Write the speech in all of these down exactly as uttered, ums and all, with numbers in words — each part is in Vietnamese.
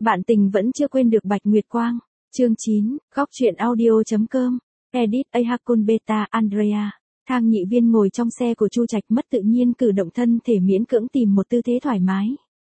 Bạn tình vẫn chưa quên được Bạch Nguyệt Quang. Chương chín, góc truyện audio.com. Edit Ahakun Beta Andrea. Thang Nhị Viên ngồi trong xe của Chu Trạch mất tự nhiên cử động thân thể miễn cưỡng tìm một tư thế thoải mái.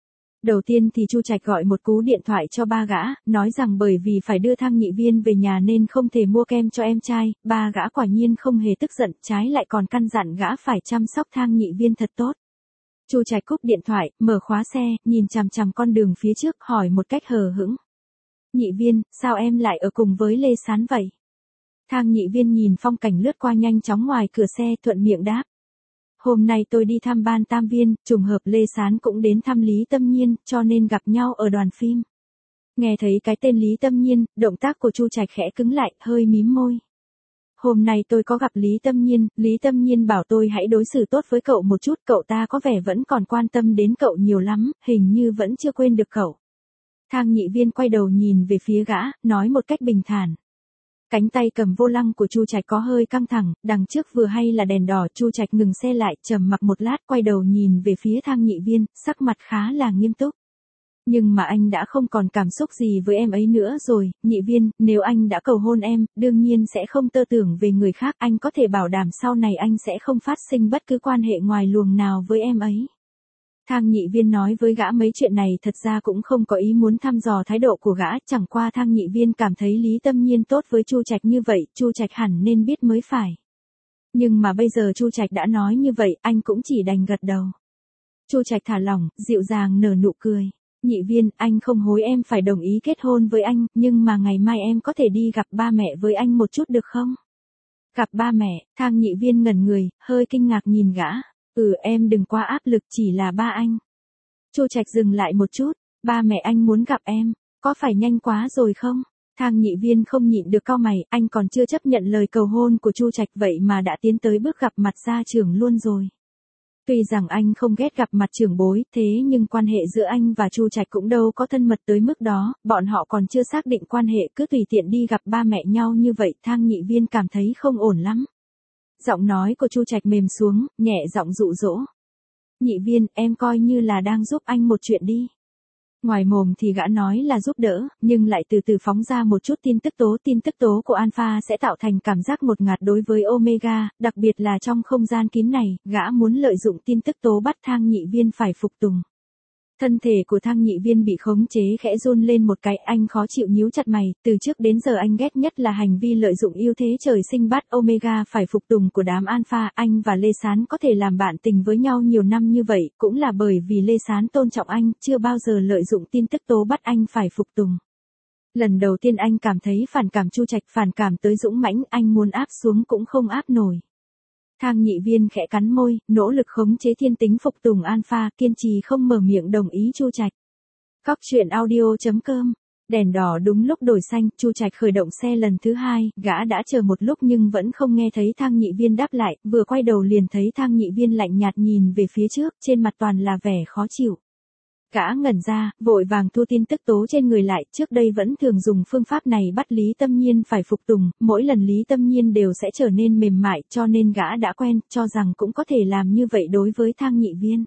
Đầu tiên thì Chu Trạch gọi một cú điện thoại cho ba gã, nói rằng bởi vì phải đưa Thang Nhị Viên về nhà nên không thể mua kem cho em trai, ba gã quả nhiên không hề tức giận, trái lại còn căn dặn gã phải chăm sóc Thang Nhị Viên thật tốt. Chu Trạch cúp điện thoại, mở khóa xe, nhìn chằm chằm con đường phía trước, hỏi một cách hờ hững. Nhị Viên, sao em lại ở cùng với Lê Sán vậy? Thang Nhị Viên nhìn phong cảnh lướt qua nhanh chóng ngoài cửa xe, thuận miệng đáp. Hôm nay tôi đi thăm ban tam viên, trùng hợp Lê Sán cũng đến thăm Lý Tâm Nhiên, cho nên gặp nhau ở đoàn phim. Nghe thấy cái tên Lý Tâm Nhiên, động tác của Chu Trạch khẽ cứng lại, hơi mím môi. Hôm nay tôi có gặp Lý Tâm Nhiên, Lý Tâm Nhiên bảo tôi hãy đối xử tốt với cậu một chút, cậu ta có vẻ vẫn còn quan tâm đến cậu nhiều lắm, hình như vẫn chưa quên được cậu. Thang Nhị Viên quay đầu nhìn về phía gã, nói một cách bình thản. Cánh tay cầm vô lăng của Chu Trạch có hơi căng thẳng, đằng trước vừa hay là đèn đỏ, Chu Trạch ngừng xe lại, trầm mặc một lát, quay đầu nhìn về phía Thang Nhị Viên, sắc mặt khá là nghiêm túc. Nhưng mà anh đã không còn cảm xúc gì với em ấy nữa rồi, Nhị Viên, nếu anh đã cầu hôn em, đương nhiên sẽ không tơ tưởng về người khác, anh có thể bảo đảm sau này anh sẽ không phát sinh bất cứ quan hệ ngoài luồng nào với em ấy. Thang Nhị Viên nói với gã mấy chuyện này thật ra cũng không có ý muốn thăm dò thái độ của gã, chẳng qua Thang Nhị Viên cảm thấy Lý Tâm Nhiên tốt với Chu Trạch như vậy, Chu Trạch hẳn nên biết mới phải. Nhưng mà bây giờ Chu Trạch đã nói như vậy, anh cũng chỉ đành gật đầu. Chu Trạch thả lỏng, dịu dàng nở nụ cười. Nhị Viên, anh không hối em phải đồng ý kết hôn với anh, nhưng mà ngày mai em có thể đi gặp ba mẹ với anh một chút được không? Gặp ba mẹ, Thang Nhị Viên ngẩn người, hơi kinh ngạc nhìn gã. Ừ, em đừng quá áp lực, chỉ là ba anh. Chu Trạch dừng lại một chút, ba mẹ anh muốn gặp em, có phải nhanh quá rồi không? Thang Nhị Viên không nhịn được cau mày, anh còn chưa chấp nhận lời cầu hôn của Chu Trạch vậy mà đã tiến tới bước gặp mặt gia trưởng luôn rồi. Tuy rằng anh không ghét gặp mặt trưởng bối, thế nhưng quan hệ giữa anh và Chu Trạch cũng đâu có thân mật tới mức đó, bọn họ còn chưa xác định quan hệ, cứ tùy tiện đi gặp ba mẹ nhau như vậy, Thang Nhị Viên cảm thấy không ổn lắm. Giọng nói của Chu Trạch mềm xuống, nhẹ giọng dụ dỗ. Nhị Viên, em coi như là đang giúp anh một chuyện đi. Ngoài mồm thì gã nói là giúp đỡ, nhưng lại từ từ phóng ra một chút tin tức tố. Tin tức tố của Alpha sẽ tạo thành cảm giác ngột ngạt đối với Omega, đặc biệt là trong không gian kín này, gã muốn lợi dụng tin tức tố bắt Thang Nhị Viên phải phục tùng. Thân thể của Thang Nhị Viên bị khống chế khẽ run lên một cái, anh khó chịu nhíu chặt mày, từ trước đến giờ anh ghét nhất là hành vi lợi dụng ưu thế trời sinh bắt Omega phải phục tùng của đám Alpha. Anh và Lê Sán có thể làm bạn tình với nhau nhiều năm như vậy, cũng là bởi vì Lê Sán tôn trọng anh, chưa bao giờ lợi dụng tin tức tố bắt anh phải phục tùng. Lần đầu tiên anh cảm thấy phản cảm Chu Trạch, phản cảm tới dũng mãnh, anh muốn áp xuống cũng không áp nổi. Thang Nhị Viên khẽ cắn môi, nỗ lực khống chế thiên tính phục tùng Alpha, kiên trì không mở miệng đồng ý Chu Trạch. Góc truyện audio.com. Đèn đỏ đúng lúc đổi xanh, Chu Trạch khởi động xe lần thứ hai, gã đã chờ một lúc nhưng vẫn không nghe thấy Thang Nhị Viên đáp lại, vừa quay đầu liền thấy Thang Nhị Viên lạnh nhạt nhìn về phía trước, trên mặt toàn là vẻ khó chịu. Gã ngẩn ra, vội vàng thu tin tức tố trên người lại, trước đây vẫn thường dùng phương pháp này bắt Lý Tâm Nhiên phải phục tùng, mỗi lần Lý Tâm Nhiên đều sẽ trở nên mềm mại, cho nên gã đã quen, cho rằng cũng có thể làm như vậy đối với Thang Nhị Viên.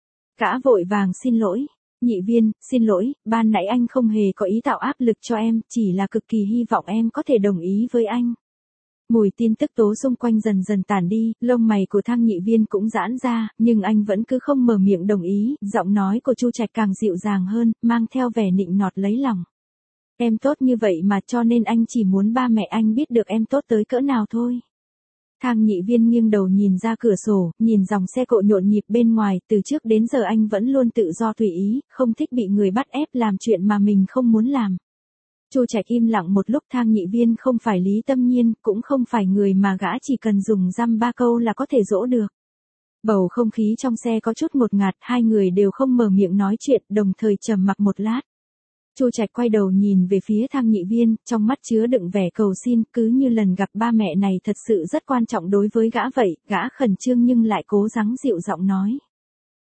Gã vội vàng xin lỗi. Nhị Viên, xin lỗi, ban nãy anh không hề có ý tạo áp lực cho em, chỉ là cực kỳ hy vọng em có thể đồng ý với anh. Mùi tin tức tố xung quanh dần dần tản đi, lông mày của Thang Nhị Viên cũng giãn ra, nhưng anh vẫn cứ không mở miệng đồng ý, giọng nói của Chu Trạch càng dịu dàng hơn, mang theo vẻ nịnh nọt lấy lòng. Em tốt như vậy mà, cho nên anh chỉ muốn ba mẹ anh biết được em tốt tới cỡ nào thôi. Thang Nhị Viên nghiêng đầu nhìn ra cửa sổ, nhìn dòng xe cộ nhộn nhịp bên ngoài, từ trước đến giờ anh vẫn luôn tự do tùy ý, không thích bị người bắt ép làm chuyện mà mình không muốn làm. Chu Trạch im lặng một lúc. Thang Nhị Viên không phải Lý Tâm Nhiên, cũng không phải người mà gã chỉ cần dùng dăm ba câu là có thể dỗ được. Bầu không khí trong xe có chút ngột ngạt, hai người đều không mở miệng nói chuyện, đồng thời trầm mặc một lát. Chu Trạch quay đầu nhìn về phía Thang Nhị Viên, trong mắt chứa đựng vẻ cầu xin, cứ như lần gặp ba mẹ này thật sự rất quan trọng đối với gã vậy, gã khẩn trương nhưng lại cố gắng dịu giọng nói.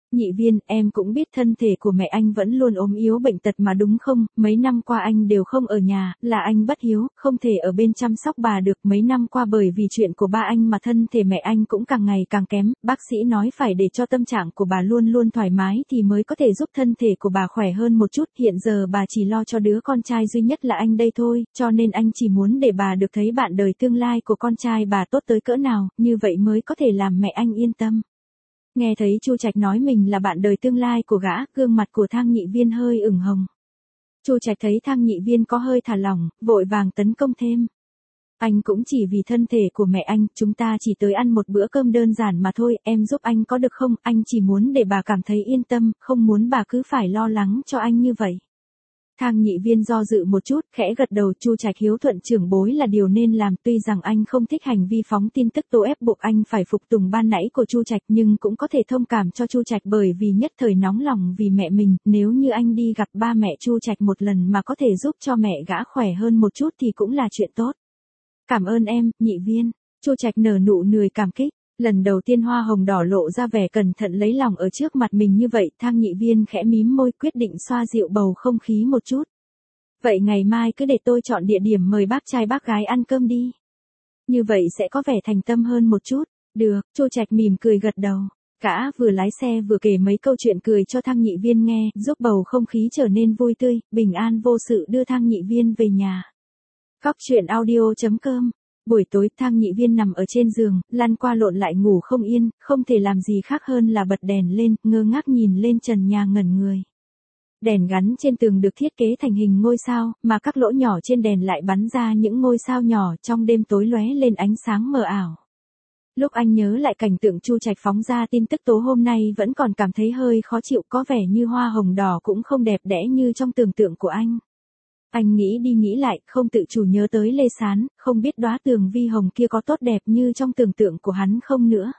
Nhị Viên, em cũng biết thân thể của mẹ anh vẫn luôn ốm yếu bệnh tật mà đúng không, mấy năm qua anh đều không ở nhà, là anh bất hiếu, không thể ở bên chăm sóc bà được. Mấy năm qua bởi vì chuyện của ba anh mà thân thể mẹ anh cũng càng ngày càng kém, bác sĩ nói phải để cho tâm trạng của bà luôn luôn thoải mái thì mới có thể giúp thân thể của bà khỏe hơn một chút. Hiện giờ bà chỉ lo cho đứa con trai duy nhất là anh đây thôi, cho nên anh chỉ muốn để bà được thấy bạn đời tương lai của con trai bà tốt tới cỡ nào, như vậy mới có thể làm mẹ anh yên tâm. Nghe thấy Chu Trạch nói mình là bạn đời tương lai của gã, gương mặt của Thang Nhị Viên hơi ửng hồng. Chu Trạch thấy Thang Nhị Viên có hơi thả lỏng, vội vàng tấn công thêm. Anh cũng chỉ vì thân thể của mẹ anh, chúng ta chỉ tới ăn một bữa cơm đơn giản mà thôi, em giúp anh có được không, anh chỉ muốn để bà cảm thấy yên tâm, không muốn bà cứ phải lo lắng cho anh như vậy. Thang Nhị Viên do dự một chút, khẽ gật đầu. Chu Trạch hiếu thuận trưởng bối là điều nên làm, tuy rằng anh không thích hành vi phóng tin tức tố ép buộc anh phải phục tùng ban nãy của Chu Trạch, nhưng cũng có thể thông cảm cho Chu Trạch bởi vì nhất thời nóng lòng vì mẹ mình, nếu như anh đi gặp ba mẹ Chu Trạch một lần mà có thể giúp cho mẹ gã khỏe hơn một chút thì cũng là chuyện tốt. Cảm ơn em, Nhị Viên. Chu Trạch nở nụ cười cảm kích. Lần đầu tiên hoa hồng đỏ lộ ra vẻ cẩn thận lấy lòng ở trước mặt mình như vậy, Thang Nhị Viên khẽ mím môi quyết định xoa dịu bầu không khí một chút. Vậy ngày mai cứ để tôi chọn địa điểm mời bác trai bác gái ăn cơm đi. Như vậy sẽ có vẻ thành tâm hơn một chút. Được, Chu Trạch mỉm cười gật đầu. Gã vừa lái xe vừa kể mấy câu chuyện cười cho Thang Nhị Viên nghe, giúp bầu không khí trở nên vui tươi, bình an vô sự đưa Thang Nhị Viên về nhà. Góc truyện audio chấm com. Buổi tối, Thang Nhị Viên nằm ở trên giường, lăn qua lộn lại ngủ không yên, không thể làm gì khác hơn là bật đèn lên, ngơ ngác nhìn lên trần nhà ngẩn người. Đèn gắn trên tường được thiết kế thành hình ngôi sao, mà các lỗ nhỏ trên đèn lại bắn ra những ngôi sao nhỏ trong đêm tối lóe lên ánh sáng mờ ảo. Lúc anh nhớ lại cảnh tượng Chu Trạch phóng ra tin tức tố hôm nay vẫn còn cảm thấy hơi khó chịu, có vẻ như hoa hồng đỏ cũng không đẹp đẽ như trong tưởng tượng của anh. Anh nghĩ đi nghĩ lại, không tự chủ nhớ tới Lê Sán, không biết đóa tường vi hồng kia có tốt đẹp như trong tưởng tượng của hắn không nữa.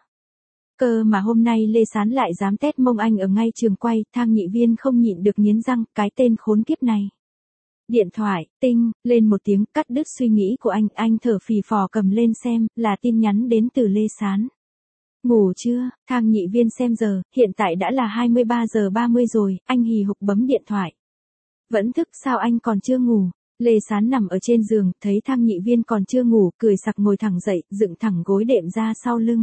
Cơ mà hôm nay Lê Sán lại dám tét mông anh ở ngay trường quay, Thang Nhị Viên không nhịn được nghiến răng, cái tên khốn kiếp này. Điện thoại, tinh, lên một tiếng cắt đứt suy nghĩ của anh, anh thở phì phò cầm lên xem, là tin nhắn đến từ Lê Sán. Ngủ chưa? Thang Nhị Viên xem giờ, hiện tại đã là hai mươi ba giờ ba mươi rồi, anh hì hục bấm điện thoại. Vẫn thức sao anh còn chưa ngủ? Lê Sán nằm ở trên giường, thấy Thang Nhị Viên còn chưa ngủ, cười sặc ngồi thẳng dậy, dựng thẳng gối đệm ra sau lưng.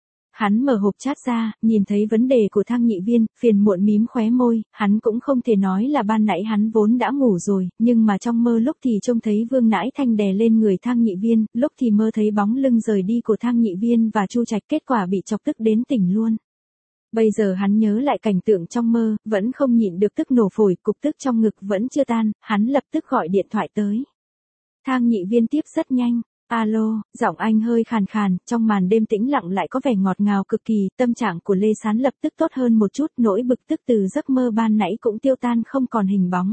Hắn mở hộp chat ra, nhìn thấy vấn đề của Thang Nhị Viên, phiền muộn mím khóe môi, hắn cũng không thể nói là ban nãy hắn vốn đã ngủ rồi, nhưng mà trong mơ lúc thì trông thấy Vương Nãi Thanh đè lên người Thang Nhị Viên, lúc thì mơ thấy bóng lưng rời đi của Thang Nhị Viên và Chu Trạch, kết quả bị chọc tức đến tỉnh luôn. Bây giờ hắn nhớ lại cảnh tượng trong mơ, vẫn không nhịn được tức nổ phổi, cục tức trong ngực vẫn chưa tan, hắn lập tức gọi điện thoại tới. Thang Nhị Viên tiếp rất nhanh. Alo, giọng anh hơi khàn khàn, trong màn đêm tĩnh lặng lại có vẻ ngọt ngào cực kỳ, tâm trạng của Lê Sán lập tức tốt hơn một chút, nỗi bực tức từ giấc mơ ban nãy cũng tiêu tan không còn hình bóng.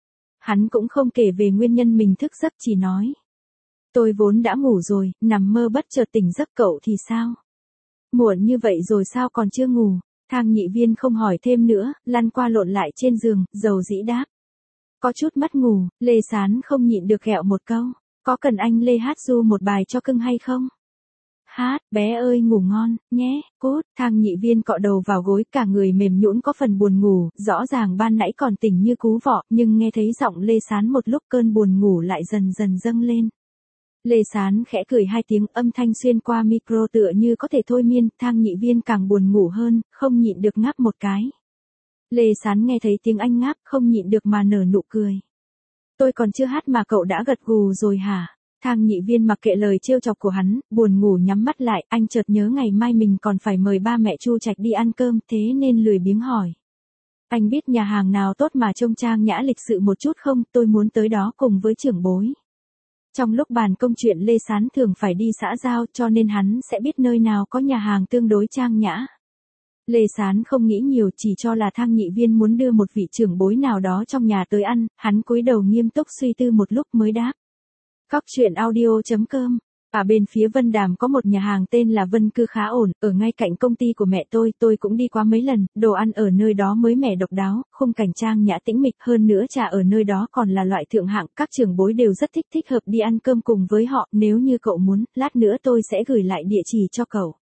Hắn cũng không kể về nguyên nhân mình thức giấc, chỉ nói. Tôi vốn đã ngủ rồi, nằm mơ bất chợt tỉnh giấc, cậu thì sao? Muộn như vậy rồi sao còn chưa ngủ? Thang Nhị Viên không hỏi thêm nữa, lăn qua lộn lại trên giường, dầu dĩ đáp. Có chút mất ngủ, Lê Sán không nhịn được ghẹo một câu. Có cần anh Lê hát du một bài cho cưng hay không? Hát, bé ơi ngủ ngon, nhé, cút. Thang Nhị Viên cọ đầu vào gối, cả người mềm nhũn có phần buồn ngủ, rõ ràng ban nãy còn tỉnh như cú vọ, nhưng nghe thấy giọng Lê Sán một lúc cơn buồn ngủ lại dần dần dâng lên. Lê Sán khẽ cười hai tiếng, âm thanh xuyên qua micro tựa như có thể thôi miên, Thang Nhị Viên càng buồn ngủ hơn, không nhịn được ngáp một cái. Lê Sán nghe thấy tiếng anh ngáp, không nhịn được mà nở nụ cười. Tôi còn chưa hát mà cậu đã gật gù rồi hả? Thang Nhị Viên mặc kệ lời trêu chọc của hắn, buồn ngủ nhắm mắt lại, anh chợt nhớ ngày mai mình còn phải mời ba mẹ Chu Trạch đi ăn cơm, thế nên lười biếng hỏi. Anh biết nhà hàng nào tốt mà trông trang nhã lịch sự một chút không, tôi muốn tới đó cùng với trưởng bối. Trong lúc bàn công chuyện Lê Sán thường phải đi xã giao cho nên hắn sẽ biết nơi nào có nhà hàng tương đối trang nhã. Lê Sán không nghĩ nhiều, chỉ cho là Thang Nhị Viên muốn đưa một vị trưởng bối nào đó trong nhà tới ăn, hắn cúi đầu nghiêm túc suy tư một lúc mới đáp. Góc truyện audio chấm com. Ở bên phía Vân Đàm có một nhà hàng tên là Vân Cư khá ổn, ở ngay cạnh công ty của mẹ tôi, tôi cũng đi qua mấy lần, đồ ăn ở nơi đó mới mẻ độc đáo, khung cảnh trang nhã tĩnh mịch, hơn nữa trà ở nơi đó còn là loại thượng hạng, các trưởng bối đều rất thích thích hợp đi ăn cơm cùng với họ, nếu như cậu muốn, lát nữa tôi sẽ gửi lại địa chỉ cho cậu.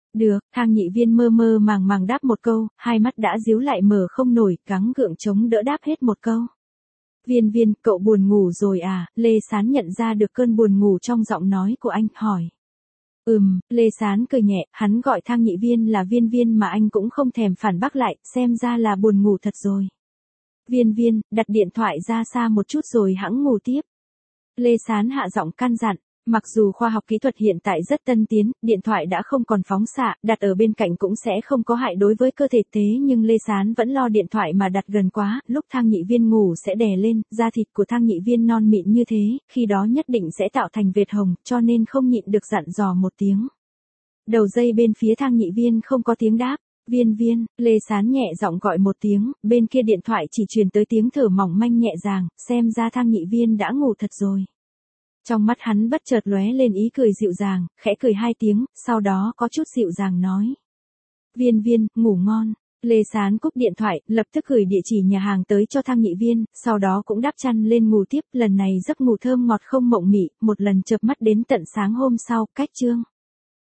Được, Thang Nhị Viên mơ mơ màng màng đáp một câu, hai mắt đã díu lại mở không nổi, gắng gượng chống đỡ đáp hết một câu. Viên Viên, cậu buồn ngủ rồi à? Lê Sán nhận ra được cơn buồn ngủ trong giọng nói của anh, hỏi. Ừm, Lê Sán cười nhẹ, hắn gọi Thang Nhị Viên là Viên Viên mà anh cũng không thèm phản bác lại, xem ra là buồn ngủ thật rồi. Viên Viên, đặt điện thoại ra xa một chút rồi hẵng ngủ tiếp. Lê Sán hạ giọng căn dặn. Mặc dù khoa học kỹ thuật hiện tại rất tân tiến, điện thoại đã không còn phóng xạ, đặt ở bên cạnh cũng sẽ không có hại đối với cơ thể, thế nhưng Lê Sán vẫn lo điện thoại mà đặt gần quá, lúc Thang Nhị Viên ngủ sẽ đè lên, da thịt của Thang Nhị Viên non mịn như thế, khi đó nhất định sẽ tạo thành vệt hồng, cho nên không nhịn được dặn dò một tiếng. Đầu dây bên phía Thang Nhị Viên không có tiếng đáp. Viên Viên, Lê Sán nhẹ giọng gọi một tiếng, bên kia điện thoại chỉ truyền tới tiếng thở mỏng manh nhẹ nhàng, xem ra Thang Nhị Viên đã ngủ thật rồi. Trong mắt hắn bất chợt lóe lên ý cười dịu dàng, khẽ cười hai tiếng, sau đó có chút dịu dàng nói. Viên Viên, ngủ ngon. Lê Sán cúp điện thoại, lập tức gửi địa chỉ nhà hàng tới cho Thang Nhị Viên, sau đó cũng đắp chăn lên ngủ tiếp, lần này giấc ngủ thơm ngọt không mộng mị, một lần chợp mắt đến tận sáng hôm sau, cách chương.